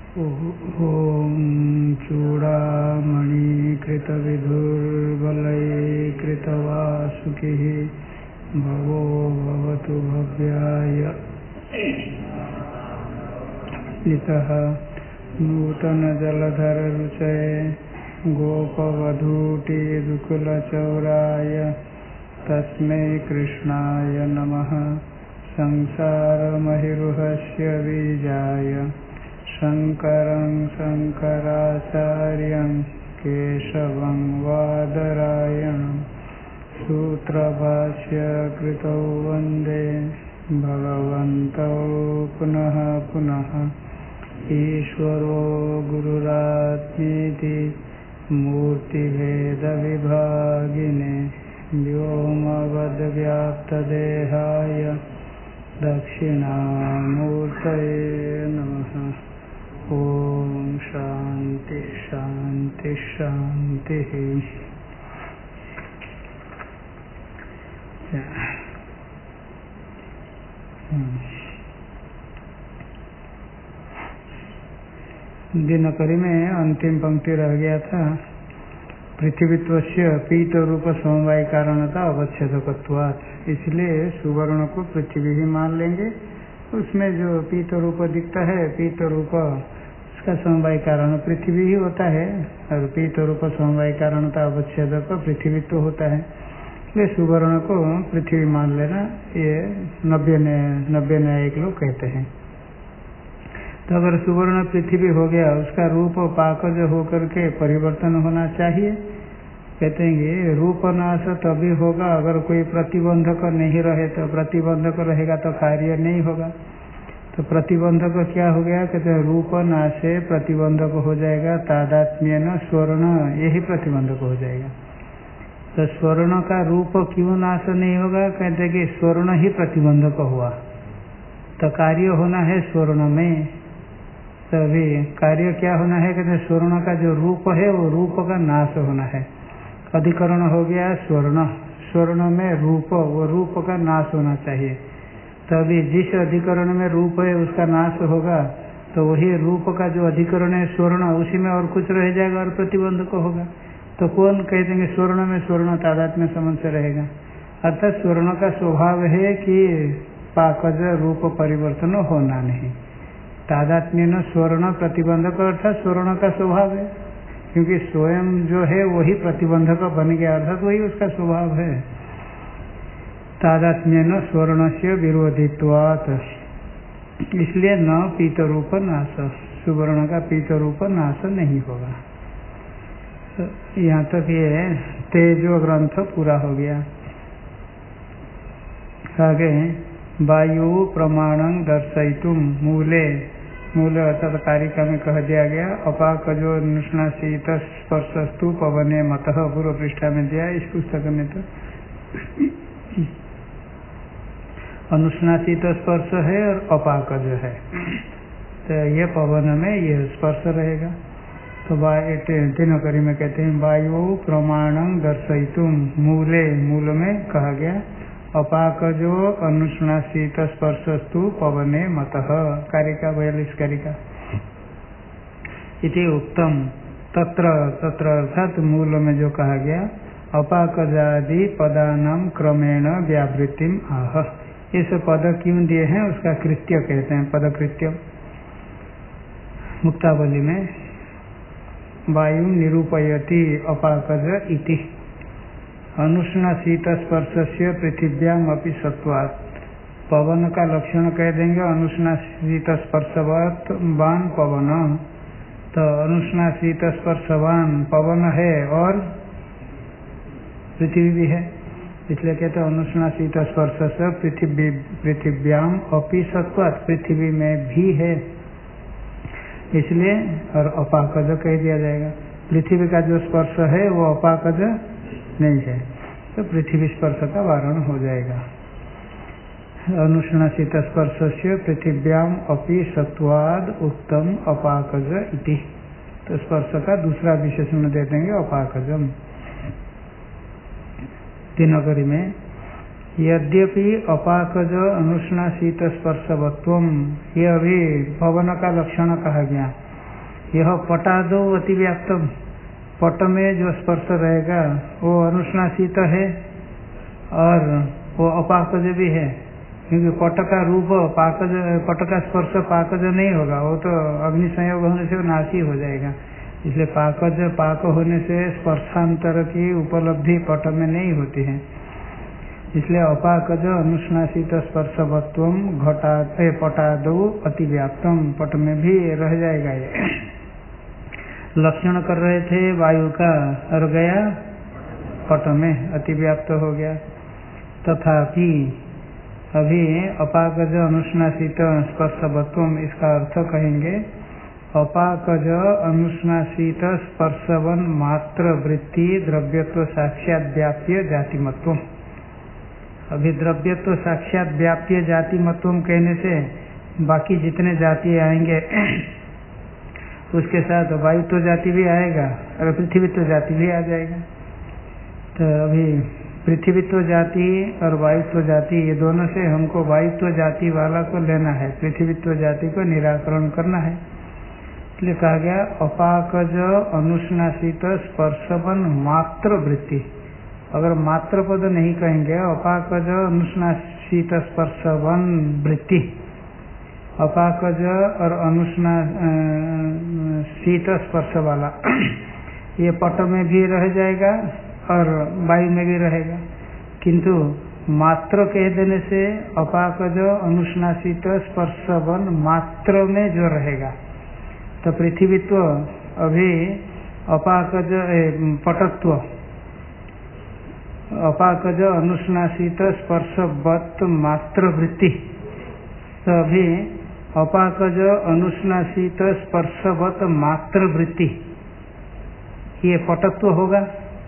ॐ चूडामणिकृतविधुर्बलैकृतवासुकिः भवो भवतु भव्याय इतः नूतनजलधररुचये गोपवधूटिदुकुलचौराय तस्मै कृष्णाय नमः। संसारमहिरुहस्य बीजाय शङ्करं शङ्कराचार्यं केशवं वादरायणं सूत्रभाष्य कृतौ वन्दे भगवन्तौ पुनः पुनः। ईश्वरो गुरुरात्मेति मूर्तिभेदविभागिने व्योमवद्व्याप्तदेहाय दक्षिणामूर्तये नमः। ॐ शान्ति शान्ति शान्तिः। दिनकरी में अंतिम पंक्ति रह गया था। पृथ्वीत्वस्य पीत रूप समवाय कारणता अवच्छेदकत्वात्, इसलिए सुवर्ण को पृथ्वी ही मान लेंगे। उसमें जो पीत रूप दिखता है, पीत रूप उसका समवाय कारण पृथ्वी ही होता है, और पीत रूप समवाय कारणता अवच्छेदक पृथ्वीत्व होता है। इसलिए सुवर्ण को पृथ्वी मान लेना, ये नब्बे न्यायिक लोग कहते हैं। तो अगर सुवर्ण पृथ्वी हो गया, उसका रूप पाकज होकर के परिवर्तन होना चाहिए। कहते हैं कि रूप नाश तभी होगा अगर कोई प्रतिबंधक नहीं रहे, तो प्रतिबंधक रहेगा तो कार्य नहीं होगा। तो प्रतिबंधक क्या हो गया? कहते हैं रूप नाशे प्रतिबंधक हो जाएगा तादात्म्येन स्वर्ण, यही प्रतिबंधक हो जाएगा। तो स्वर्ण का रूप क्यों नाश नहीं होगा? कहते हैं कि स्वर्ण ही प्रतिबंधक हुआ, तो कार्य होना है स्वर्ण में। तभी कार्य क्या होना है? कहते हैं स्वर्ण का जो रूप है वो रूप का नाश होना है। अधिकरण हो गया स्वर्ण, स्वर्ण में रूप, वो रूप का नाश होना चाहिए। तभी जिस अधिकरण में रूप है उसका नाश होगा, तो वही रूप का जो अधिकरण है स्वर्ण, उसी में और कुछ रह जाएगा और प्रतिबंधक होगा। तो कौन कह देंगे स्वर्ण में स्वर्ण तादात्म्य संबंध से रहेगा? अर्थात स्वर्ण का स्वभाव है कि पाकज रूप परिवर्तन होना नहीं। तादात्म्य न स्वर्ण प्रतिबंधक, अर्थात स्वर्ण का स्वभाव है, क्योंकि स्वयं जो है वही प्रतिबंधक बन गया, अर्थात वही उसका स्वभाव है। तादात्म्य न स्वर्ण से विरोधित्वात्, इसलिए न पीत रूप नाश, सुवर्ण का पीत रूप नाश नहीं होगा। तो यहाँ तक ये तेजो ग्रंथ पूरा हो गया। आगे वायु प्रमाणं दर्शयितुम मूले, मूल अर्थात कारिका में कह दिया गया अपाकजो अनुष्णाशीत स्पर्शस्तु पवने मतः, पूर्व पृष्ठा में दिया। इस पुस्तक में तो अनुष्णाशीत स्पर्श है और अपाकज है, तो ये पवन में ये स्पर्श रहेगा। तो दिनकरी में कहते हैं वायु प्रमाणं दर्शयितुम मूले, मूल में कहा गया अपाकजो अनुष्णाशीत स्पर्शस्तु पवने मतः, कारिका 42 कारिका इति उक्तम। तत्र तत्र अर्थात मूल में जो कहा गया अपाकजादि पदानां क्रमेण व्यावृत्तिम आह, इस पद क्यों दिए हैं उसका कृत्य कहते हैं, पदकृत्य। मुक्तावली में वायु निरूपयति अपाकज इति अनुष्णाशीत स्पर्शस्य पृथिव्याम अपि सत्वात्, पवन का लक्षण कह देंगे अनुष्णाशीत स्पर्शवान पवन। तो अनुष्णाशीत स्पर्शवान पवन है और पृथ्वी भी है, इसलिए कहते हैं अनुष्णाशीत स्पर्श से पृथिव्याम अपि सत्वात्, पृथ्वी में भी है, इसलिए और अपाकज कह दिया जाएगा। पृथ्वी का जो स्पर्श है वो अपाकज नहीं है, तो पृथ्वी स्पर्श का वारण हो जाएगा। अनुष्णाशीत स्पर्श से पृथिव्याम अपि सत्वाद उत्तम अपाकज इति, तो स्पर्श का दूसरा विशेषण दे देंगे अपाकजम। दिनकरी में यद्यपि अपाकज अनुष्णाशीत स्पर्शवत्वम, ये अभी पवन का लक्षण कहा गया। यह पटादो अतिव्याप्तम, पट में जो स्पर्श रहेगा वो अनुष्णासित है और वो अपाकज भी है, क्योंकि पट का रूप पाकज, पट का स्पर्श पाकज नहीं होगा, वो तो अग्नि संयोग होने से नाशी हो जाएगा। इसलिए पाकज पाक होने से स्पर्शांतर की उपलब्धि पट में नहीं होती है। इसलिए अपाकज अनुष्णासित स्पर्शवत्वम घटा पटादो अतिव्याप्तम, पट में भी रह जाएगा। ये लक्षण कर रहे थे वायु का और गया पट में अतिव्याप्त हो गया। तथापि अभी अपाकज अनुष्णासित स्पर्शवत्वम, इसका अर्थ कहेंगे अपाकज अनुष्णासित स्पर्शवन मात्र वृत्ति द्रव्यत्व साक्षात व्याप्य जातिमत्व। अभी द्रव्यत्व साक्षात व्याप्य जातिमत्व कहने से बाकी जितने जाति आएंगे उसके साथ वायुत्व जाति भी आएगा और पृथ्वीत्व जाति भी आ जाएगा। तो अभी पृथ्वीत्व जाति और वायुत्व जाति, ये दोनों से हमको वायुत्व जाति वाला को लेना है, पृथ्वीत्व जाति को निराकरण करना है। इसलिए कहा गया अपाकज अनुष्णासित स्पर्शवन मात्र वृत्ति। अगर मात्र पद नहीं कहेंगे, अपाकज अनुष्णासित स्पर्शवन वृत्ति, अपाकज और अनुष्णासित स्पर्श वाला ये पट में भी रह जाएगा और वायु में भी रहेगा, किंतु मात्र कह देने से अपाकज अनुष्णासित स्पर्शवन मात्र में जो रहेगा, तो पृथ्वीत्व अभी अपाकज पटत्व, अपाकज अनुष्णासित स्पर्शवत् मात्र वृत्ति, तो अभी अपाकज अनुष्णासित स्पर्शवत् मात्र वृत्ति ये पटत्व होगा।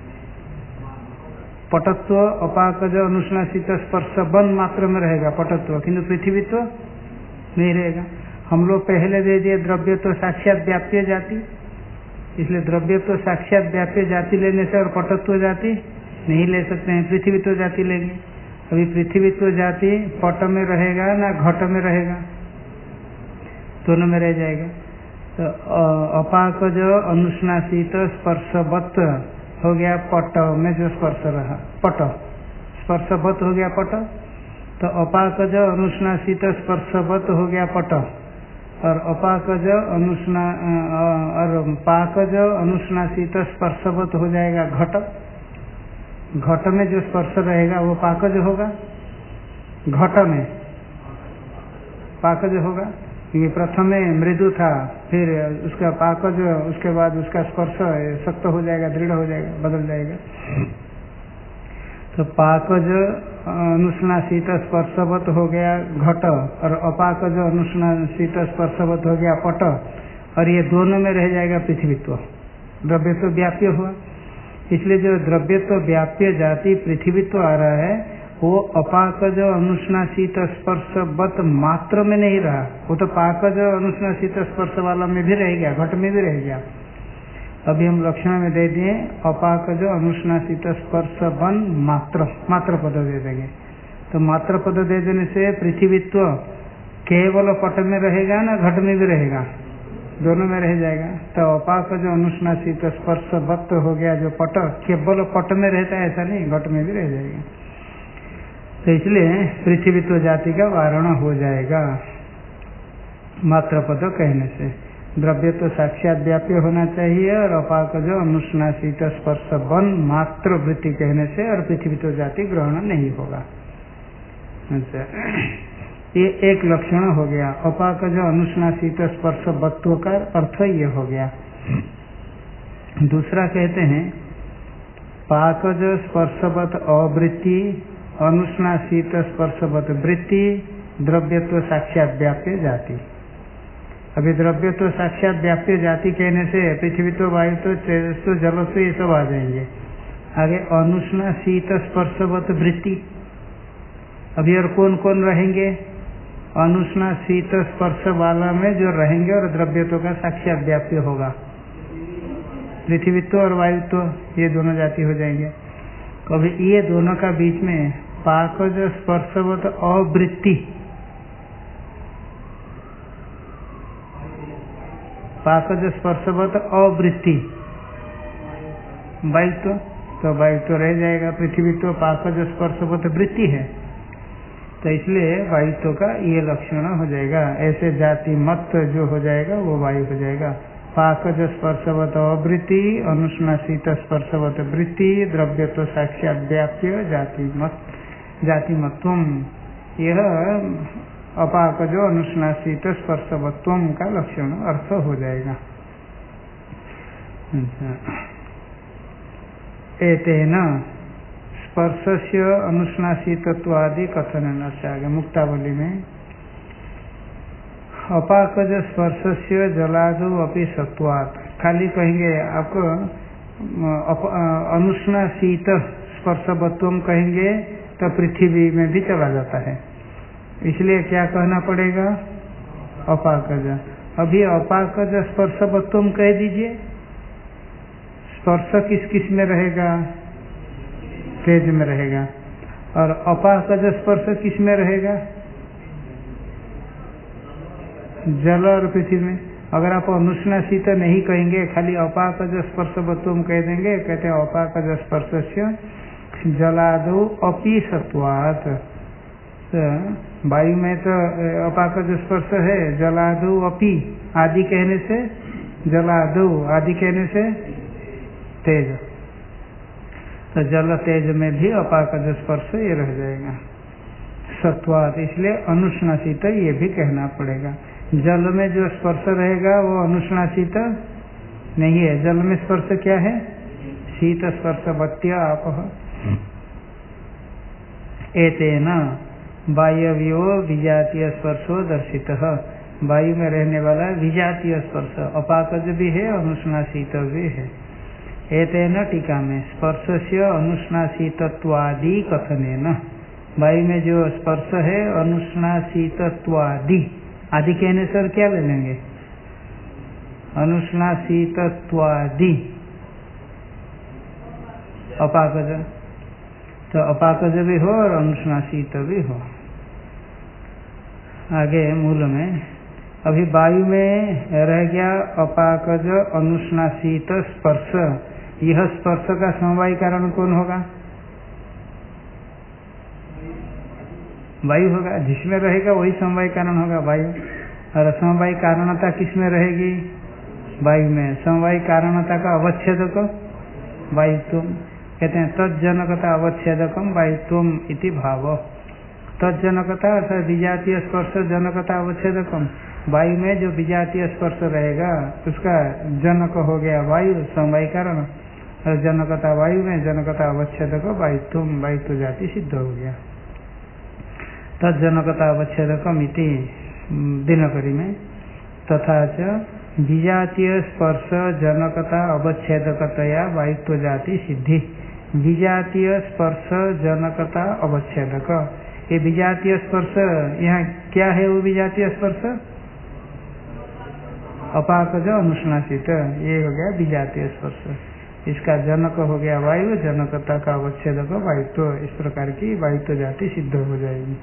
पटत्व अपाकज अनुष्णासित स्पर्शवन मात्र में रहेगा पटत्व, किंतु पृथ्वीत्व नहीं रहेगा। हम लोग पहले दे दिए द्रव्यत्व साक्षात व्याप्य जाति, इसलिए द्रव्यत्व साक्षात व्याप्य जाति लेने से और पटत्व जाति नहीं ले सकते हैं, पृथ्वीत्व जाति लेंगे। अभी पृथ्वीत्व जाति पट में रहेगा ना घट में रहेगा, दोनों में रह जाएगा। तो अपाकज अनुष्णासित स्पर्शवत् हो गया पट में जो स्पर्श रहा, पट स्पर्शवत् हो गया पट, तो अपाकज अनुष्णासित स्पर्शवत् हो गया पट, और अपाकज और पाकज अनुष्णासित स्पर्शवत् हो जाएगा घट। घट में जो स्पर्श रहेगा वो पाकज होगा, घट में पाकज होगा, क्योंकि प्रथम में मृदु था, फिर उसका पाकज, उसके बाद उसका स्पर्श सख्त हो जाएगा, दृढ़ हो जाएगा, बदल जाएगा। तो पाकज अनुष्णासित स्पर्शवत् हो गया घट और अपाकज अनुष्णासित स्पर्शवत् हो गया पट, और ये दोनों में रह जाएगा पृथ्वीत्व, द्रव्यत्व व्याप्य हुआ। इसलिए जो द्रव्यत्व व्याप्य जाति पृथ्वीत्व आ रहा है वो अपाकज अनुष्णासित स्पर्शवत् मात्र में नहीं रहा, वो तो पाकज अनुष्णासित स्पर्श वाला में भी रह गया, घट में भी रह गया। अभी हम लक्षण में दे दिए अपाकज अनुष्णासित स्पर्शवन मात्र, मात्र पद दे देंगे। तो मात्र पद दे देने से पृथ्वीत्व केवल पट में रहेगा ना घट में भी रहेगा, दोनों में रह जाएगा। तो अपाकज अनुष्णासित स्पर्शवत् हो गया जो पट, केवल पट में रहता है ऐसा नहीं, घट में भी रह जाएगा। तो इसलिए पृथ्वीत्व जाति का वारण हो जाएगा मात्र पद कहने से। द्रव्यत्व साक्षात व्याप्य होना चाहिए और अपाकज अनुष्णासित स्पर्शवन मात्र वृत्ति कहने से और पृथ्वीत्व जाति ग्रहण नहीं होगा। अच्छा, ये एक लक्षण हो गया। अपाकज अनुष्णासित स्पर्शवत्व का अर्थ ये हो गया। दूसरा कहते हैं पाकज स्पर्शवत् अवृत्ति अनुष्णासित स्पर्शवत् वृत्ति द्रव्यत्व साक्षात व्याप्य जाति। अभी द्रव्यत्व साक्षात व्याप्य जाति कहने से पृथ्वीत्व वायुत्व तेजस्व जलस्व ये सब आ जाएंगे। आगे अनुष्णासित स्पर्शवत् वृत्ति, अभी और कौन कौन रहेंगे? अनुष्णासित स्पर्श वाला में जो रहेंगे और द्रव्यत्व का साक्षात व्याप्य होगा, पृथ्वीत्व और वायुत्व, ये दोनों जाति हो जाएंगे। कभी ये दोनों का बीच में पाकज स्पर्शवत् अवृत्ति, पाकज स्पर्शवत अवृत्ति वायुत्व, तो वायुत्व रह जाएगा। पृथ्वी तो पाकज स्पर्शवत वृत्ति है, तो इसलिए वायुत्व का ये लक्षण हो जाएगा। ऐसे जाति मत जो हो जाएगा वो वायु हो जाएगा। पाकज स्पर्शवत अवृत्ति, अनुष्णासित स्पर्शवत वृत्ति, द्रव्यत्व साक्षात व्याप्य जाति मत्वम, यह अपाकज अनुष्णासित स्पर्शवत्वम का लक्षण अर्थ हो जाएगा। एतेन स्पर्शस्य अनुष्णासितत्वादि कथन आगे मुक्तावली में अपाकज स्पर्शस्य जलादो अपि सत्वात्, खाली कहेंगे आपको अनुष्णासित स्पर्शवत्वम कहेंगे तो पृथ्वी में भी चला जाता है, इसलिए क्या कहना पड़ेगा अपाकज। अभी अपाकज स्पर्शवत्वम कह दीजिए, स्पर्श किस किस में रहेगा, तेज में रहेगा, और अपाकज स्पर्श किस में रहेगा, जल और पृथ्वी में। अगर आप अनुष्णासित नहीं कहेंगे, खाली अपाकज स्पर्शवत्वम कह देंगे, कहते हैं अपाकज स्पर्शस्य जलादो अपि सत्वात्, वायु में तो अपाकज स्पर्श है, जलादो अपि आदि कहने से, जलादो आदि कहने से तेज, तो जल तेज में भी अपाकज स्पर्श ये रह जाएगा सत्वात्, इसलिए अनुष्णासित ये भी कहना पड़ेगा। जल में जो स्पर्श रहेगा वो अनुष्णासित नहीं है, जल में स्पर्श क्या है, शीत स्पर्शवत्या आपः। एतेन वायव्यो विजातीय स्पर्शो दर्शितः, वायु में रहने वाला विजातीय स्पर्श अपाकज भी है, अनुष्णासित भी है। एतेन टीका में स्पर्शस्य अनुष्णासितत्वादि कथनेन, वायु में जो स्पर्श है अनुष्णासितत्वादि, आदि कहने से क्या ले लेंगे, अनुष्णासितत्वादि अपाकज, तो अपाकज भी हो और अनुष्णासित भी हो। आगे मूल में अभी वायु में रह गया अपाकज अनुष्णासित स्पर्श, यह स्पर्श का समवायी कारण कौन होगा, वायु होगा, जिसमें रहेगा वही समवायी कारण होगा वायु। और समवायी कारणता किसमें रहेगी, वायु में। समवायी कारणता का अवच्छेदक वायुत्वम, कहते हैं तज्जनकता अवच्छेदकम वायुत्वम इति भाव। तज्जनकता अर्थात विजातीय स्पर्श जनकता अवच्छेदकम, वायु में जो विजातीय स्पर्श रहेगा उसका जनक हो गया वायु, समवायी कारण, और जनकता वायु में, जनकता अवच्छेदक वायुत्वम, वायुत्व जाति सिद्ध हो गया। तज्जनकता अवच्छेदकम इति दिनकरी में, तथा च विजातीय स्पर्श जनकता अवच्छेदकतया वायुत्व जाति सिद्धि। विजातीय स्पर्श जनकता अवच्छेदक, ये विजातीय स्पर्श यहाँ क्या है, वो विजातीय स्पर्श अपाकज अनुष्णासित, ये हो गया विजातीय स्पर्श, इसका जनक हो गया वायु, जनकता का अवच्छेदक वायुत्व, इस प्रकार की वायुत्व जाति सिद्ध हो जाएगी।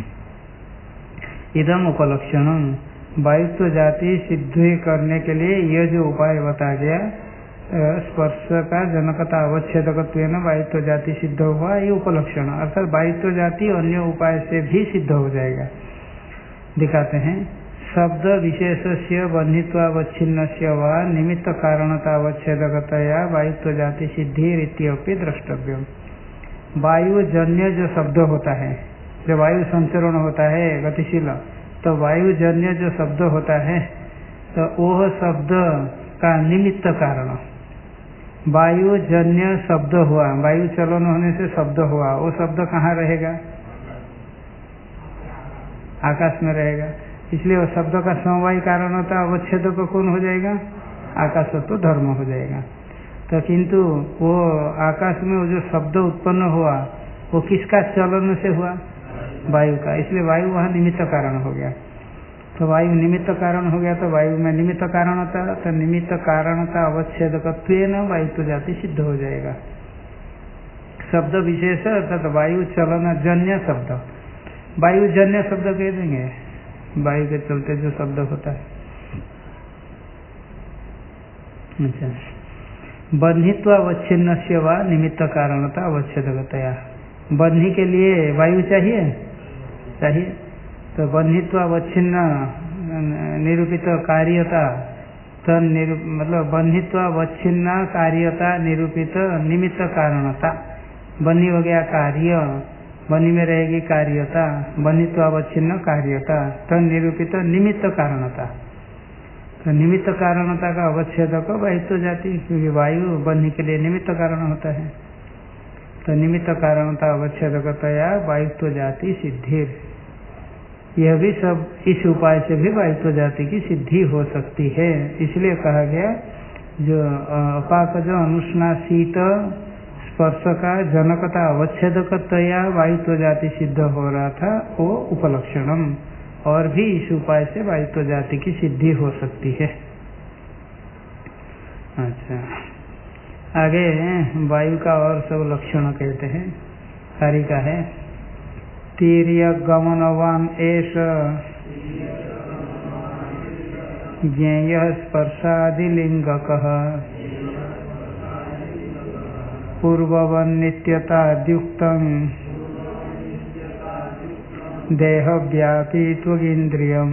इदम उपलक्षणम, वायुत्व जाति सिद्ध करने के लिए यह जो उपाय बता गया, स्पर्श का जनकता अवच्छेदकत्व वायुत्व जाति सिद्ध हुआ, ये उपलक्षण, अर्थात वायुत्व जाति अन्य उपाय से भी सिद्ध हो जाएगा। दिखाते हैं, शब्द विशेषस्य बन्धित्वावच्छिन्नस्य वा निमित्त कारणतावच्छेदकतया वायुत्व जाति सिद्धि रीत्यपि द्रष्टव्यम। वायु जन्य जो शब्द होता है, जब वायु संचरण होता है गतिशील, तो वायु जन्य जो शब्द होता है, तो वह शब्द का निमित्त कारण, वायु जन्य शब्द हुआ, वायु चलन होने से शब्द हुआ, वो शब्द कहाँ रहेगा, आकाश में रहेगा, इसलिए वो शब्द का समवायी कारण होता है, अवच्छेद को कौन हो जाएगा, आकाशत्व धर्म हो जाएगा। तो किंतु वो आकाश में वो जो शब्द उत्पन्न हुआ वो किसका चलन से हुआ, वायु का, इसलिए वायु वहाँ निमित्त कारण हो गया। तो वायु निमित्त कारण हो गया, तो वायु में निमित्त कारणता, तो निमित्त कारणता अवच्छेदकत्वेन वायुत्व जाति सिद्ध हो जाएगा। शब्द विशेष अर्थात वायु चलन जन्य शब्द, वायु जन्य शब्द कह देंगे, वायु के चलते जो शब्द होता है। अच्छा, बन्धित्वावच्छिन्न से वा निमित्त कारणता अवच्छेदकतया। बन्ही के लिए वायु चाहिए, तो बन्धित्वावच्छिन्न निरूपित कार्यता मतलब बन्धित्वावच्छिन्न कार्यता निरूपित निमित्त कारणता। बन्ही हो गया कार्य, बन्ही में रहेगी कार्यता, बन्धित्वावच्छिन्न कार्यता, तन निरूपित निमित्त कारणता। तो निमित्त कारणता का अवच्छेदक वायुत्व जाति, क्योंकि वायु बन्ही के लिए निमित्त कारण होता है। तो निमित्त कारणता अवच्छेदकतया वायुत्व जाति सिद्धि। यह भी सब इस उपाय से भी वायुत्व जाति की सिद्धि हो सकती है। इसलिए कहा गया जो अपाक जो अनुष्णा शीत स्पर्श का जनकता अवच्छेदकतया वायुत्व जाति सिद्ध हो रहा था, वो उपलक्षणम, और भी इस उपाय से वायुत्व जाति की सिद्धि हो सकती है। अच्छा, आगे वायु का और सब लक्षण कहते हैं। कारिका है, तीर्य गमनवान एष ज्ञेय स्पर्शादिलिंगकः पूर्ववन्नित्यताद्युक्तं देहव्यापी त्वगिन्द्रियम्।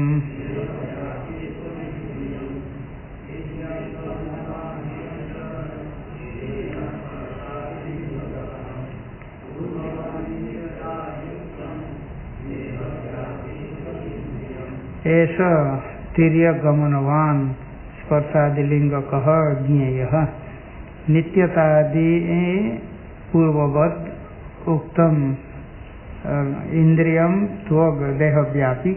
एष तिर्यगमनवान स्पर्शादिलिंगकः ज्ञेयः नित्यतादि पूर्ववत् उक्तम इंद्रियम त्वग देहव्यापी।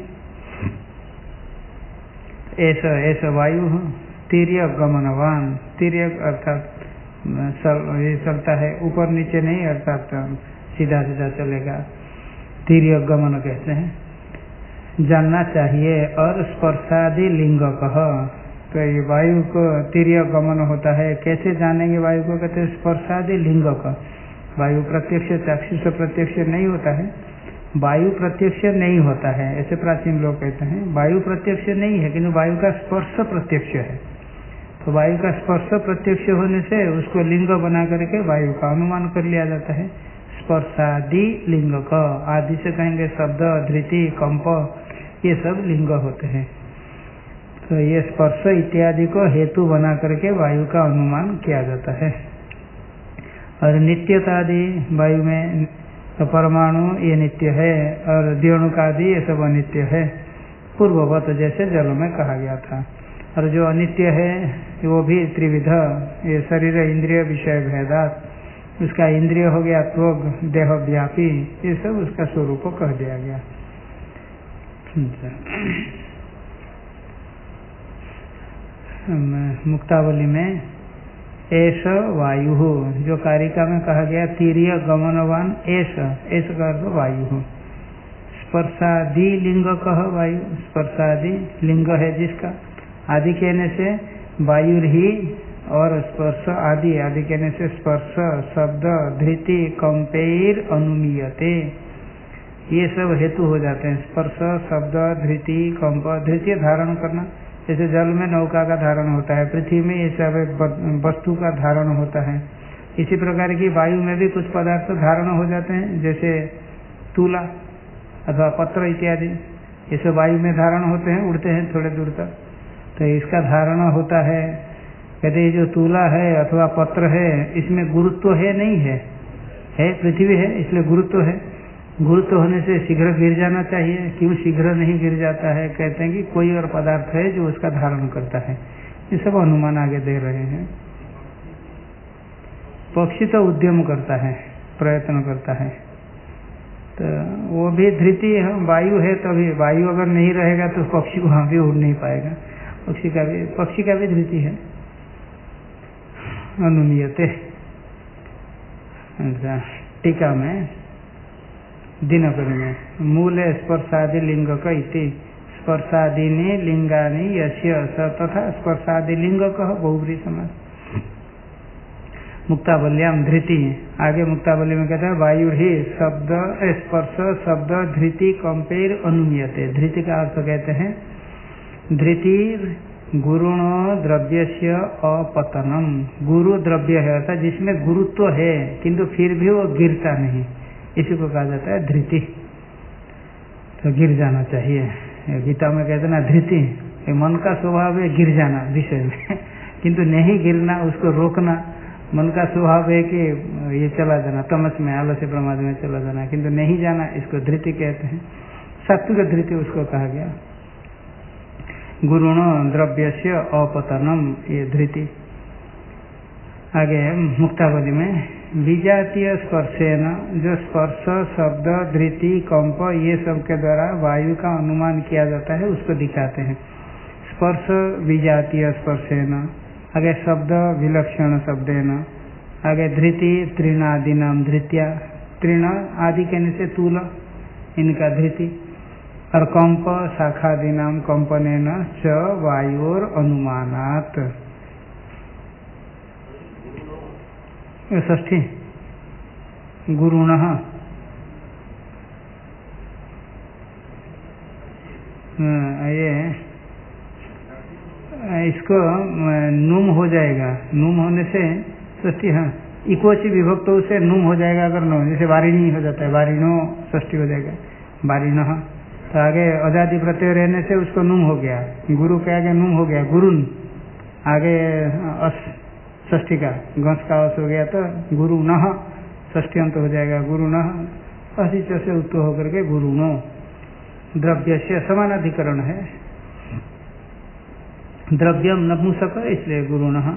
ऐसा वायु तीर्य गमनवान, तीर्य अर्थात ये चलता है ऊपर नीचे नहीं, अर्थात सीधा सीधा चलेगा, तीर्य गमन कहते हैं। जानना चाहिए। और स्पर्शादि लिंग कह, तो ये वायु को तीर्य गमन होता है, कैसे जानेंगे वायु को? कहते हैं स्पर्शादि लिंग का। वायु प्रत्यक्ष चाक्षुष प्रत्यक्ष नहीं होता है, वायु प्रत्यक्ष नहीं होता है, ऐसे प्राचीन लोग कहते हैं। वायु प्रत्यक्ष नहीं है, किंतु वायु का स्पर्श प्रत्यक्ष है। तो वायु का स्पर्श प्रत्यक्ष होने से उसको लिंग बना करके वायु का अनुमान कर लिया जाता है। स्पर्शादि लिंग का, आदि से कहेंगे शब्द, धृति, कंप, ये सब लिंग होते हैं। तो ये स्पर्श इत्यादि को हेतु बना करके वायु का अनुमान किया जाता है। और नित्यतादि वायु में तो परमाणु ये नित्य है, और द्योणुकादि ये सब अनित्य है, पूर्ववत जैसे जल में कहा गया था। और जो अनित्य है वो भी त्रिविध, ये शरीर इंद्रिय विषय भेदात, उसका इंद्रिय हो गया त्वग, देह व्यापी, ये सब उसका स्वरूप कह दिया गया। मुक्तावली में एष वायु, जो कारिका में कहा गया तीर्य गमनवान एष, एष का अर्थ वायु। स्पर्शादि लिंग कह वायु, स्पर्शादि लिंग है जिसका, आदि कहने से वायु ही, और स्पर्श आदि, आदि कहने से स्पर्श शब्द, धृति, कंपेर अनुमीयते, ये सब हेतु हो जाते हैं। स्पर्श शब्द, धृति, कंप, धृति धारण करना, जैसे जल में नौका का धारण होता है, पृथ्वी में ये सब वस्तु का धारण होता है। इसी प्रकार की वायु में भी कुछ पदार्थ धारण हो जाते हैं, जैसे तूला अथवा पत्र इत्यादि, ये सब वायु में धारण होते हैं, उड़ते हैं थोड़े दूर तक, तो इसका धारण होता है। कहते हैं जो तूला है अथवा पत्र है, इसमें गुरुत्व है नहीं है, है पृथ्वी है, इसलिए गुरुत्व है। गुरुत्व होने से शीघ्र गिर जाना चाहिए, क्यों शीघ्र नहीं गिर जाता है? कहते हैं कि कोई और पदार्थ है जो उसका धारण करता है। ये सब अनुमान आगे दे रहे हैं। पक्षी तो उद्यम करता है, प्रयत्न करता है, तो वो भी धृति है, वायु है, तभी वायु अगर नहीं रहेगा तो पक्षी वहां भी उड़ नहीं पाएगा। पक्षी का भी धृति है, अनुमीयते। टीका में दिनकरी में मूल स्पर्शादि लिंग का इति, स्पर्शादीनि लिंगानि यस्य स तथा स्पर्शादि लिंग कह बहुब्री समास। मुक्तावल्याम धृति, आगे मुक्तावली में कहता है वायु ही शब्द स्पर्श शब्द धृति कंपेर अनुमीयते। धृति का अर्थ कहते हैं धृति गुरुणो द्रव्यस्य अपतनम, गुरु द्रव्य है अर्थात जिसमें गुरुत्व है किंतु फिर भी वो गिरता नहीं, इसी को कहा जाता है धृति। तो गिर जाना चाहिए, गीता में कहते ना धृति, मन का स्वभाव है गिर जाना विषय में किंतु नहीं गिरना, उसको रोकना। मन का स्वभाव है कि ये चला जाना, तमस में आलस्य प्रमाद में चला जाना, किंतु नहीं जाना, इसको धृति कहते हैं। सात्विक धृति उसको कहा गया। गुरुण द्रव्यस्य अपतनम, ये धृति। आगे मुक्तावली में विजातीय स्पर्शेन, जो स्पर्श शब्द धृति कंप ये सब के द्वारा वायु का अनुमान किया जाता है उसको दिखाते हैं। स्पर्श विजातीय स्पर्शेन, आगे शब्द विलक्षण शब्देन, आगे धृति तृणादिनाम धृत्या, तृण आदि कहने से तूल इनका धृति, और कंप शाखादीनाम कंपनेन च वायोर अनुमानात्। षष्ठी गुरुणः, ये इसको नुम हो जाएगा, नुम होने से षष्ठी, हाँ इकोची विभक्त से नुम हो जाएगा अगर नो, जैसे वारिणी हो जाता है, वारिणो षष्ठी हो जाएगा वारिणः। तो आगे अजादि प्रत्यय रहने से उसको नुम हो गया, गुरु के आगे नुम हो गया गुरुन, आगे अस षष्ठी का गंस का अस हो गया तो गुरु नः षष्ठी अंत हो जाएगा गुरु नः, असी से उत्तर होकर के गुरुनो। द्रव्य से समानाधिकरण है, द्रव्यम नपुंसक इसलिए गुरु नः।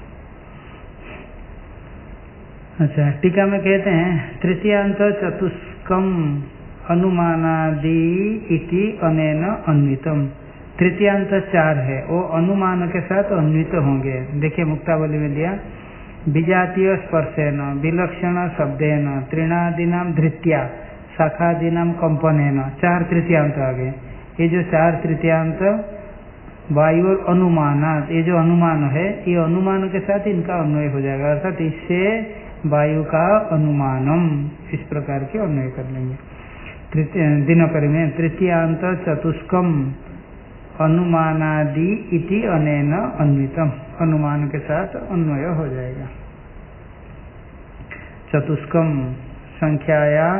अच्छा टीका में कहते हैं तृतीयांत चतुष्कम अनुमानादि इति अनेन अन्वितम, तृतीयांत 4 है वो अनुमान के साथ अन्वित होंगे। देखिए मुक्तावली में दिया विजातीय स्पर्शेन विलक्षण शब्देन तृणादिनाम धृत्या शाखादीनाम कंपनेन, 4 तृतीयांत आ गए। ये जो 4 तृतीयांत वायु अनुमानात, ये जो अनुमान है ये अनुमान के साथ इनका अन्वय हो जाएगा, अर्थात इससे वायु का अनुमानम, इस प्रकार के अन्वय कर लेंगे। दिनकरी में तृतीयांत चतुष्कम अनुमानादि इति अनेन अन्वितम, अनुमान के साथ अन्वय हो जाएगा। चतुष्कम संख्याया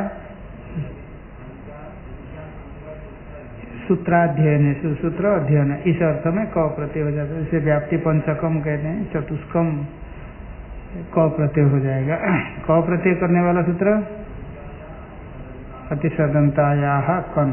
सूत्राध्ययन, सूत्र अध्ययन, इस अर्थ में क प्रत्यय हो जाता है, इसे व्याप्ति पंचकम कहते हैं। चतुष्कम क प्रत्यय हो जाएगा। क प्रत्यय करने वाला सूत्र अतिसदंताया कन।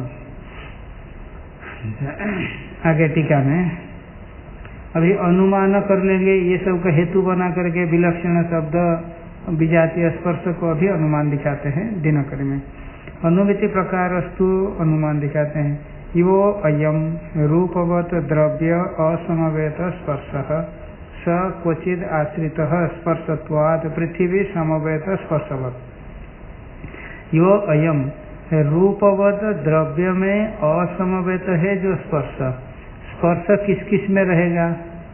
आगे टीका में अभी अनुमान कर लेंगे, ये सब का हेतु बना करके विलक्षण शब्द विजातीय स्पर्श को अभी अनुमान दिखाते हैं दिनकरी में। अनुमिति प्रकारस्तु अनुमान दिखाते हैं। यो अयम रूपवत द्रव्य असमवेत स्पर्शः स क्वचिद आश्रितः स्पर्शत्वात् पृथ्वी समवेत स्पर्शवत्। यो अयम रूपवत द्रव्य में असमवेत है जो स्पर्श, स्पर्श किस किस में रहेगा?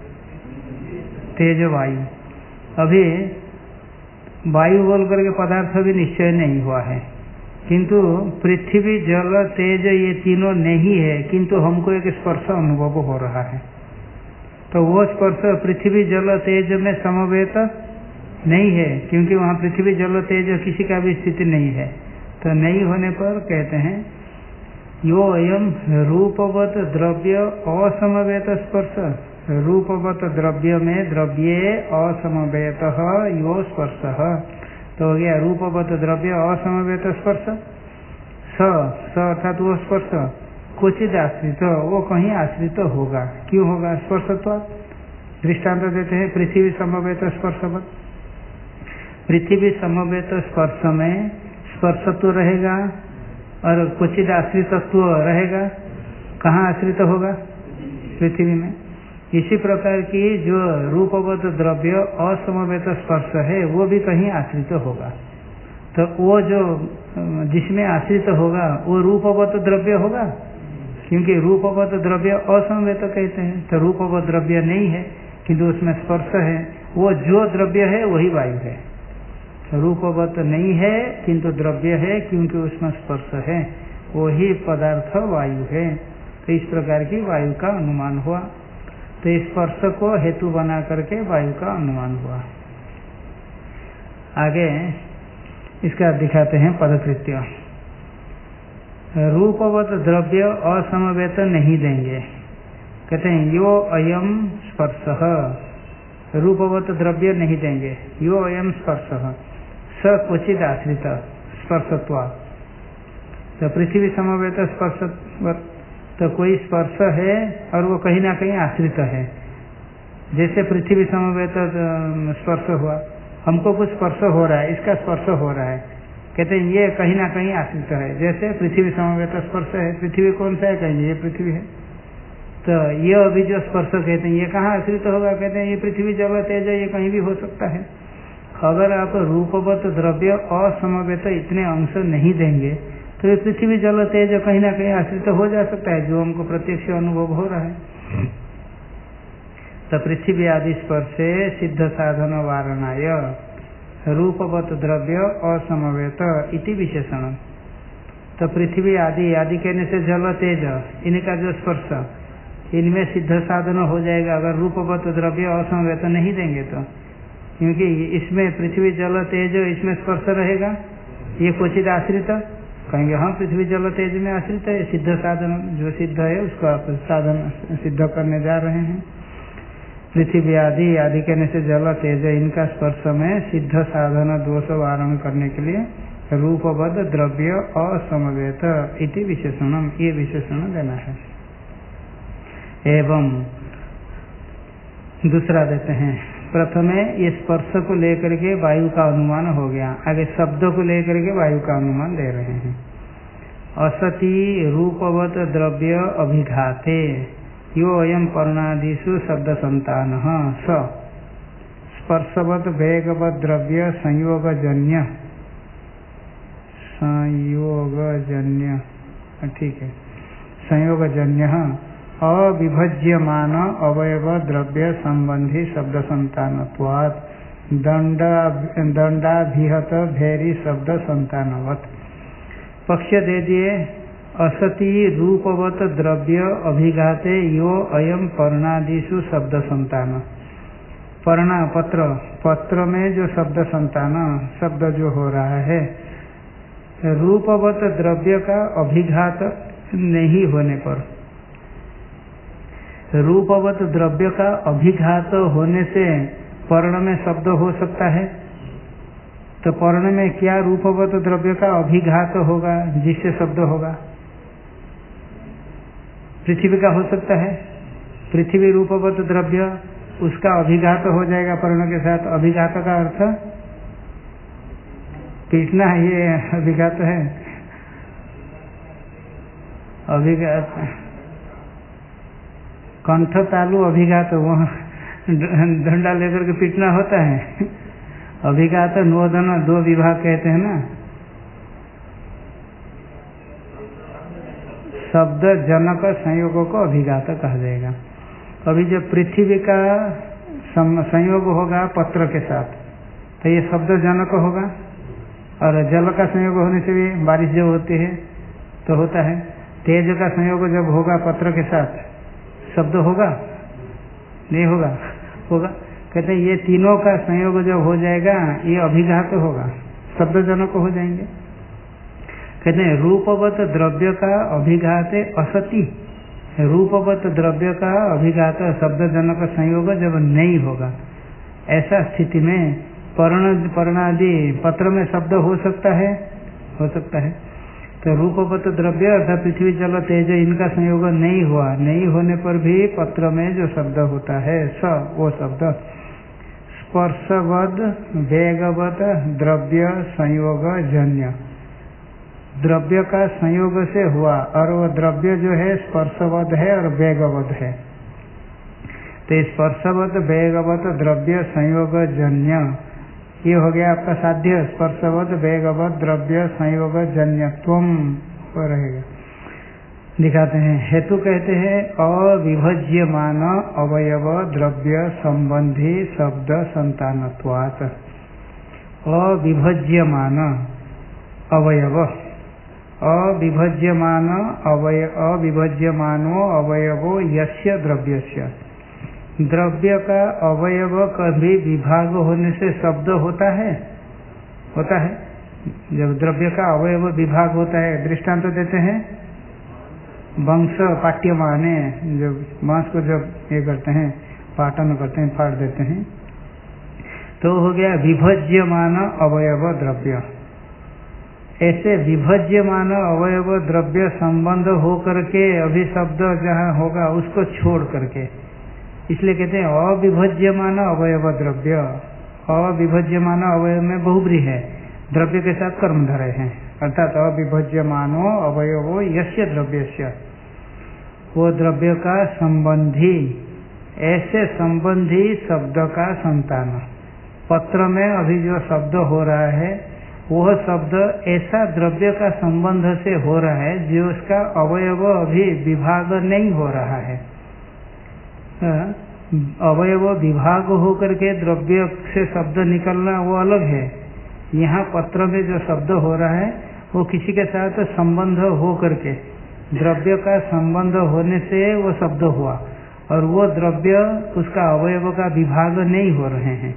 तेज वायु। अभी वायु बोल करके पदार्थ भी निश्चय नहीं हुआ है, किंतु पृथ्वी जल तेज ये तीनों नहीं है, किंतु हमको एक स्पर्श अनुभव हो रहा है। तो वो स्पर्श पृथ्वी जल तेज में समवेत नहीं है, क्योंकि वहाँ पृथ्वी जल तेज किसी का भी स्थिति नहीं है। तो नहीं होने पर कहते हैं यो अयम रूपवत द्रव्य असमवेत स्पर्श, रूपवत द्रव्य में द्रव्ये असमवेत यो स्पर्श, तो हो गया रूपवत द्रव्य असमवेत स्पर्श। स अर्थात वो स्पर्श क्वचित आश्रित, वो कहीं आश्रित होगा। क्यों होगा? स्पर्शत्व। दृष्टांत देते हैं पृथ्वी समवेत स्पर्शवत। पृथ्वी समवेत स्पर्श में स्पर्शत्व रहेगा और क्वचित आश्रितत्व रहेगा। कहाँ आश्रित होगा? पृथ्वी में। इसी प्रकार की जो रूपवत द्रव्य असमवेत स्पर्श है वो भी कहीं आश्रित होगा। तो वो जो जिसमें आश्रित होगा वो रूपवत द्रव्य होगा, क्योंकि रूपवत द्रव्य असमवेत कहते हैं। तो रूपवत द्रव्य नहीं है किंतु उसमें स्पर्श है, वो जो द्रव्य है वही वायु है। रूपवत नहीं है किंतु द्रव्य है, क्योंकि उसमें स्पर्श है, वही पदार्थ वायु है। तो इस प्रकार की वायु का अनुमान हुआ। तो स्पर्श को हेतु बना करके वायु का अनुमान हुआ। आगे इसका दिखाते हैं पदकृत्य। रूपवत द्रव्य असमवेत नहीं देंगे, कहते हैं यो अयम स्पर्श, रूपवत द्रव्य नहीं देंगे, यो अयम स्पर्श स क्वचित आश्रित स्पर्शत्वा। तो पृथ्वी समवेत स्पर्श, तो कोई स्पर्श है और वो कहीं ना कहीं आश्रित है। जैसे पृथ्वी समवेत स्पर्श हुआ, हमको कुछ स्पर्श हो रहा है, इसका स्पर्श हो रहा है, कहते हैं ये कहीं ना कहीं आश्रित है। जैसे पृथ्वी समवेत स्पर्श है, पृथ्वी कौन सा है, कहेंगे ये पृथ्वी है। तो ये अभी जो स्पर्श कहते हैं ये कहाँ आश्रित होगा, कहते हैं ये पृथ्वी जल तेज ये कहीं भी हो सकता है। अगर आप रूपवत द्रव्य असमवेत इतने अंश नहीं देंगे तो ये पृथ्वी जल तेज कहीं ना कहीं आश्रित हो जा सकता है, जो हमको प्रत्यक्ष अनुभव हो रहा है। तो पृथ्वी आदि स्पर्शे सिद्ध साधन वारणाय रूपवत द्रव्य असमवेत इति विशेषण। तो पृथ्वी आदि, आदि कहने से जल तेज, इनका जो स्पर्श, इनमें सिद्ध साधन हो जाएगा अगर रूपवत द्रव्य असमवेत नहीं देंगे तो, क्योंकि इसमें पृथ्वी जल तेज इसमें स्पर्श रहेगा, ये क्वचित आश्रित, कहेंगे हाँ पृथ्वी जल तेज में आश्रित है, सिद्ध साधन जो सिद्ध है उसको आप साधन सिद्ध करने जा रहे हैं। पृथ्वी आदि, आदि कहने से जल तेज, इनका स्पर्श में सिद्ध साधन दोष वारण करने के लिए रूपवद द्रव्य असमवेत इति विशेषणम, ये विशेषण देना है। एवं दूसरा देते हैं, प्रथमे ये स्पर्श को लेकर के वायु का अनुमान हो गया, आगे शब्द को लेकर के वायु का अनुमान दे रहे हैं। असति रूपवत द्रव्य अभिघाते यो अयम पर्णादिषु शब्द संतान स स्पर्शवत वेगवत द्रव्य संयोगजन्य, संयोगजन्य ठीक है, संयोगजन्य अविभज्यमान अवयव द्रव्य संबंधी शब्द संतानत्वात् दंडाभिहत भैरी शब्द संतानवत्। पक्ष दे दिए, असति रूपवत द्रव्य अभिघाते यो अयम पर्णादिषु शब्द संतान। पर्णा पत्र, पत्र में जो शब्द संतान, शब्द जो हो रहा है, रूपवत द्रव्य का अभिघात नहीं होने पर, रूपवत द्रव्य का अभिघात होने से पर्ण में शब्द हो सकता है। तो पर्ण में क्या रूपवत द्रव्य का अभिघात होगा जिससे शब्द होगा? पृथ्वी का हो सकता है, पृथ्वी रूपवत द्रव्य, उसका अभिघात हो जाएगा पर्ण के साथ। अभिघात का अर्थ पीटना, ये अभिघात है। अभिघात कंठ तालु अभिघात, वह डंडा लेकर के पीटना होता है। अभिघात नोदन दो विभाग कहते हैं ना। शब्द जनक संयोग को अभिघात कहा जाएगा। अभी जब पृथ्वी का संयोग होगा पत्र के साथ तो ये शब्द जनक होगा, और जल का संयोग होने से भी बारिश जब होती है तो होता है। तेज का संयोग जब होगा पत्र के साथ शब्द होगा, नहीं होगा? होगा। कहते हैं ये तीनों का संयोग जब हो जाएगा ये अभिघात होगा, शब्द जनक हो जाएंगे। कहते हैं रूपवत द्रव्य का अभिघात असति, रूपवत द्रव्य का अभिघात शब्द जनक संयोग जब नहीं होगा, ऐसा स्थिति में पर्णादि पत्र में शब्द हो सकता है, हो सकता है। तो रूपवत द्रव्य अर्थात पृथ्वी जल तेज इनका संयोग नहीं हुआ, नहीं होने पर भी पत्र में जो शब्द होता है स वो शब्द स्पर्शवद वेगवत द्रव्य संयोग जन्य, द्रव्य का संयोग से हुआ, और वो द्रव्य जो है स्पर्शवद है और वेगवद है। तो स्पर्शवद वेगवत द्रव्य संयोग जन्य, ये हो गया आपका साध्य। स्पर्शवद वेगवत द्रव्य संयोग जन्यत्वम हो रहेगा। दिखाते हैं, हेतु कहते हैं अविभज्यमान अवयव द्रव्य संबंधी शब्द संतानत्वात्। अविभज्यमान अवयव, अविभज्यमान अवयव, अविभज्यमानो अवयवो यस्य द्रव्यस्य, द्रव्य का अवयव कभी विभाग होने से शब्द होता है? होता है। जब द्रव्य का अवयव विभाग होता है, दृष्टांत देते हैं वंश पाट्यमाने, जब मांस को जब ये करते हैं, पाटन करते हैं, फाड़ देते हैं, तो हो गया विभज्यमान अवयव द्रव्य। ऐसे विभज्यमान अवयव द्रव्य संबंध हो करके अभी शब्द जहाँ होगा उसको छोड़ करके, इसलिए कहते हैं अविभज्यमान अवयव द्रव्य। अविभज्यमान अवयव में बहुब्री है, द्रव्य के साथ कर्म धरे हैं, अर्थात अविभज्यमानो अवयवो यस्य द्रव्यस्य, वो द्रव्य का संबंधी, ऐसे संबंधी शब्द का संतान। पत्र में अभी जो शब्द हो रहा है वह शब्द ऐसा द्रव्य का संबंध से हो रहा है जो उसका अवयव अभी विभाग नहीं हो रहा है। अवयव विभाग होकर के द्रव्य से शब्द निकलना वो अलग है। यहाँ पत्र में जो शब्द हो रहा है वो किसी के साथ संबंध हो करके, द्रव्य का संबंध होने से वो शब्द हुआ, और वो द्रव्य उसका अवयव का विभाग नहीं हो रहे हैं।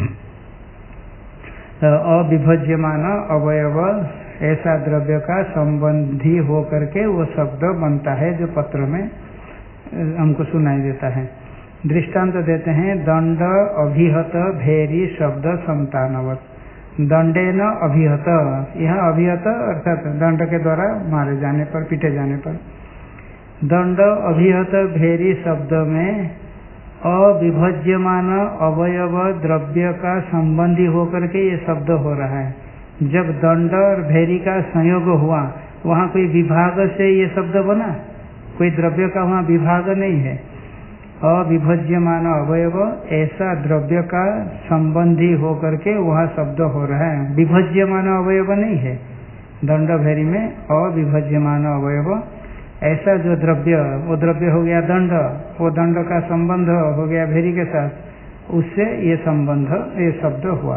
अविभज्यमान अवयव ऐसा द्रव्य का संबंधी हो करके वो शब्द बनता है जो पत्र में हमको सुनाई देता है। दृष्टांत देते हैं दंड अभिहत भेरी शब्द संतानवत। दंडे न अभिहत, यह अभिहत अर्थात दंड के द्वारा मारे जाने पर, पीटे जाने पर। दंड अभिहत भेरी शब्द में अविभज्यमान अवयव द्रव्य का संबंधी होकर के ये शब्द हो रहा है। जब दंड और भेरी का संयोग हुआ, वहाँ कोई विभाग से ये शब्द बना, कोई द्रव्य का वहाँ विभाग नहीं है। अविभज्यमान अवयव ऐसा द्रव्य का संबंधी होकर के वहाँ शब्द हो रहा है, विभज्यमान अवयव नहीं है। दंड भेरी में अविभज्यमान अवयव ऐसा जो द्रव्य, वो द्रव्य हो गया दंड, वो दंड का संबंध हो गया भेरी के साथ, उससे ये संबंध, ये शब्द हुआ।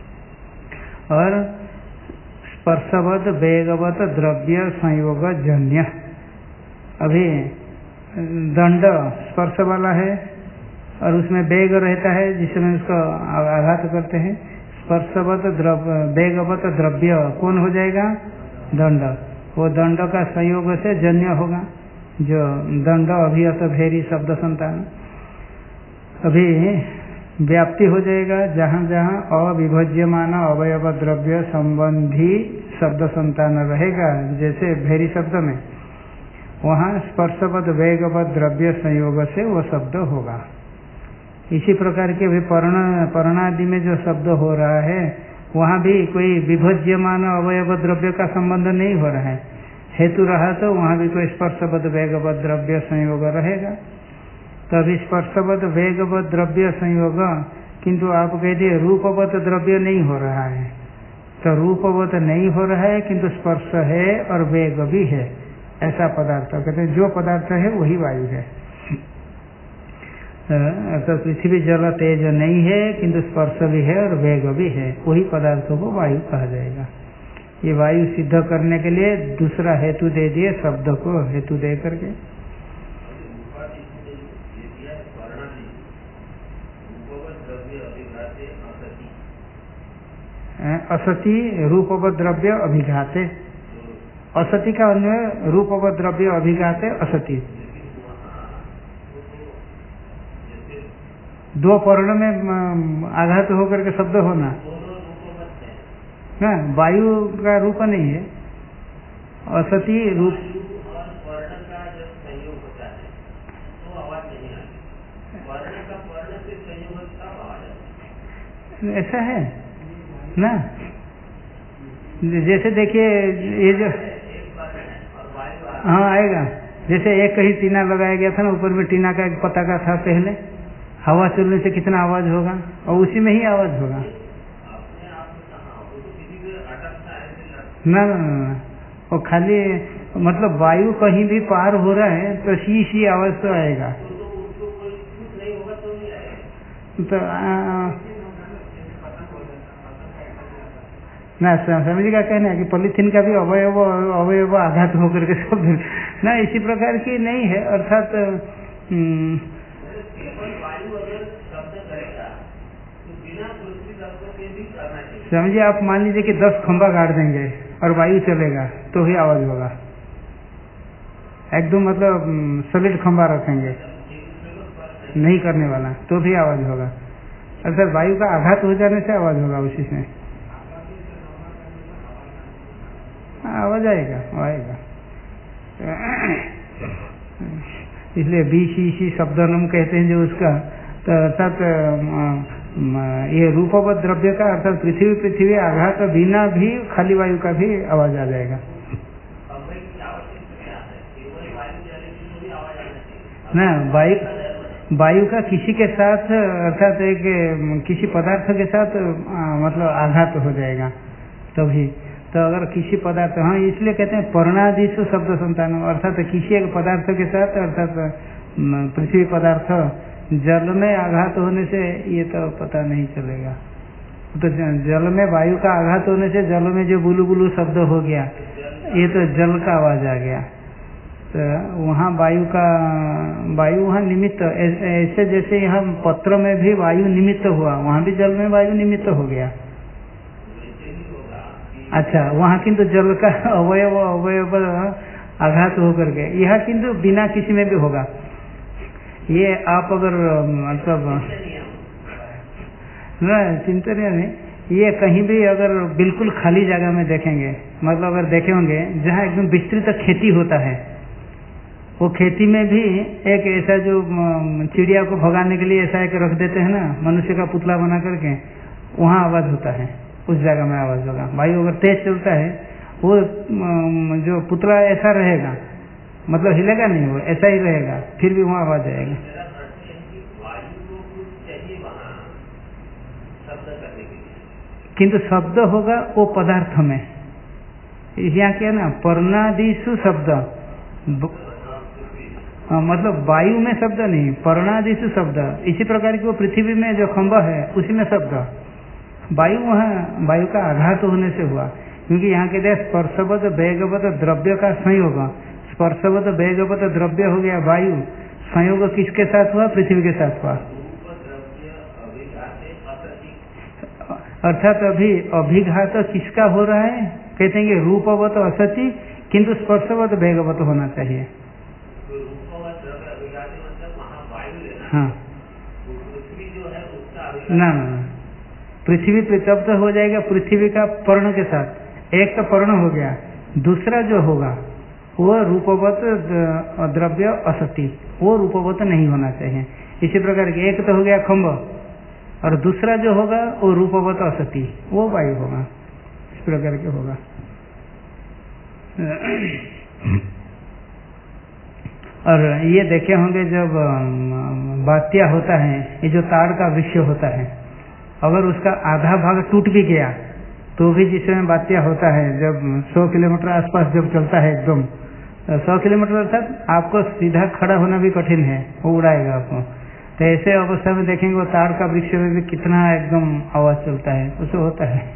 और स्पर्शवत वेगवत द्रव्य संयोग जन्य, अभी दंड स्पर्श वाला है और उसमें वेग रहता है जिसमें उसको आघात करते हैं। स्पर्शवत वेगवत द्रव्य कौन हो जाएगा? दंड। वो दंड का संयोग से जन्य होगा, जो दंड अभिहत भेरी शब्द संतान। अभी व्याप्ति हो जाएगा जहाँ जहाँ अविभज्यमान अवयव द्रव्य संबंधी शब्द संतान रहेगा, जैसे भेरी शब्द में, वहाँ स्पर्शवद वेगवत द्रव्य संयोग से वो शब्द होगा। इसी प्रकार के भी पर्णादि में जो शब्द हो रहा है, वहाँ भी कोई विभज्यमान अवयव द्रव्य का संबंध नहीं हो रहा है। हेतु रहा तो वहाँ भी कोई स्पर्शवद वेगवत द्रव्य संयोग रहेगा। तभी स्पर्शवद वेगवत द्रव्य संयोग, किंतु आप कह दिए रूपवत द्रव्य नहीं हो रहा है, तो रूपवत नहीं हो रहा है किंतु स्पर्श है और वेग भी है, ऐसा पदार्थ कहते हैं। जो पदार्थ है वही वायु है। तो पृथ्वी जल तेज नहीं है किंतु स्पर्श भी है और वेग भी है, वही पदार्थों को वायु कहा जाएगा। ये वायु सिद्ध करने के लिए दूसरा हेतु दे दिए, शब्द को हेतु दे करके। असति रूपवत द्रव्य अभिघाते, असति का अन्वय रूपवत द्रव्य अभिघाते असति। दो पर्ण में आघात होकर के शब्द होना, ना वायु का रूप नहीं है। असति रूप ऐसा है ना। जैसे देखिए ये जो, हाँ आएगा, जैसे एक कहीं टीना लगाया गया था ना, ऊपर में टीना का एक पताका था, पहले हवा चलने से कितना आवाज होगा, और उसी में ही आवाज होगा। ना ना ना, वो खाली मतलब वायु कहीं भी पार हो रहा है तो सी आवाज तो आएगा। तो ना समझ का कहना है कि पॉलीथीन का भी अवयव आघात होकर के सब ना, इसी प्रकार की नहीं है। अर्थात समझिए आप मान लीजिए कि 10 खंभा गाड़ देंगे और वायु चलेगा तो ही आवाज होगा, एकदम मतलब सॉलिड खंभा रखेंगे नहीं करने वाला तो भी आवाज होगा, अर्थात वायु का आघात हो जाने से आवाज होगा, उसी से आवाज आएगा। इसलिए बीसी शब्दनम कहते हैं जो उसका, तो अर्थात ये रूपवत द्रव्य का अर्थात पृथ्वी आघात बिना भी खाली वायु का भी आवाज आ जाएगा। ना वायु का किसी के साथ अर्थात एक किसी पदार्थ के साथ मतलब आघात हो जाएगा तभी, तो अगर किसी पदार्थ, हाँ इसलिए कहते हैं पर्णादिशु शब्द संतान, अर्थात किसी एक पदार्थ के साथ अर्थात पृथ्वी पदार्थ जल में आघात होने से ये तो पता नहीं चलेगा, तो जल में वायु का आघात होने से जल में जो बुलू बुलू शब्द हो गया ये तो जल का आवाज आ गया, तो वहाँ वायु वहाँ निमित्त, ऐसे जैसे यहाँ पत्र में भी वायु निमित्त हुआ वहाँ भी जल में वायु निमित्त हो गया। अच्छा, वहाँ किंतु जल का अवयव आघात होकर के, यह किंतु बिना किसी में भी होगा। ये आप अगर मतलब न चिंतनीय नहीं, ये कहीं भी अगर बिल्कुल खाली जगह में देखेंगे, मतलब अगर देखे होंगे जहाँ एकदम विस्तृत खेती होता है, वो खेती में भी एक ऐसा जो चिड़िया को भगाने के लिए ऐसा एक रख देते हैं ना, मनुष्य का पुतला बना करके, वहाँ आवाज होता है, उस जगह में आवाज होगा। वायु अगर तेज चलता है वो जो पुतला ऐसा रहेगा, मतलब हिलेगा नहीं, वो ऐसा ही रहेगा, फिर भी वहाँ आवाज आएगी। किंतु शब्द होगा वो पदार्थ में, यहाँ क्या ना पर्णादिशु शब्द, मतलब वायु में शब्द नहीं, पर्णादिशु शब्द। इसी प्रकार की वो पृथ्वी में जो खंभा है उसी में शब्द, वायु वहाँ वायु का आघात होने से हुआ, क्योंकि यहाँ के देश स्पर्शवत वेगवत द्रव्य का संयोग, स्पर्शवत वेगवत द्रव्य हो गया वायु, संयोग किसके साथ हुआ? पृथ्वी के साथ हुआ। अर्थात अभी अभिघात किसका हो रहा है? कहते हैं कि रूपवत असति, किंतु स्पर्शवत वेगवत होना चाहिए। हाँ ना, पृथ्वी तब तो हो जाएगा पृथ्वी का पर्ण के साथ, एक तो पर्ण हो गया, दूसरा जो होगा वो रूपवत द्रव्य असति, वो रूपवत नहीं होना चाहिए। इसी प्रकार के एक तो हो गया खंभ, और दूसरा जो होगा वो रूपवत असति, वो वायु होगा, इस प्रकार के होगा। और ये देखे होंगे जब बात्या होता है, ये जो ताड़ का वृक्ष होता है, अगर उसका आधा भाग टूट भी गया तो भी जिसमें बात्या होता है, जब 100 किलोमीटर आसपास जब चलता है एकदम 100 किलोमीटर, अर्थात आपको सीधा खड़ा होना भी कठिन है, वो उड़ाएगा आपको। तो ऐसे अवस्था में देखेंगे वो ताड़ का वृक्ष में भी कितना एकदम आवाज चलता है, उससे होता है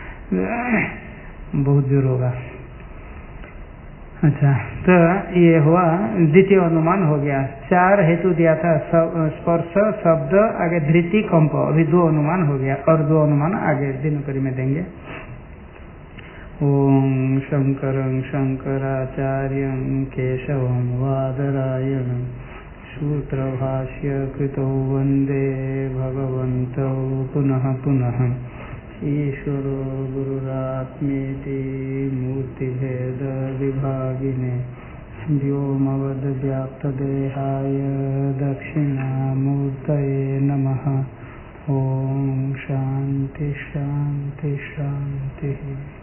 बहुत जोर होगा। अच्छा, तो ये हुआ द्वितीय अनुमान हो गया। 4 हेतु दिया था, स्पर्श, शब्द, आगे धृति, कंप, अभी 2 अनुमान हो गया, और 2 अनुमान आगे दिनकरी में देंगे। ओम शंकरं शंकराचार्यं केशवं वादरायणं सूत्रभाष्य कृतौ वंदे भगवन्तौ पुनः पुनः। ईश्वरो गुरुरात्मेति मूर्तिभेद विभागिने व्योमवद्व्याप्तदेहाय दक्षिणामूर्तये नमः। ओम शांति शांति शांति।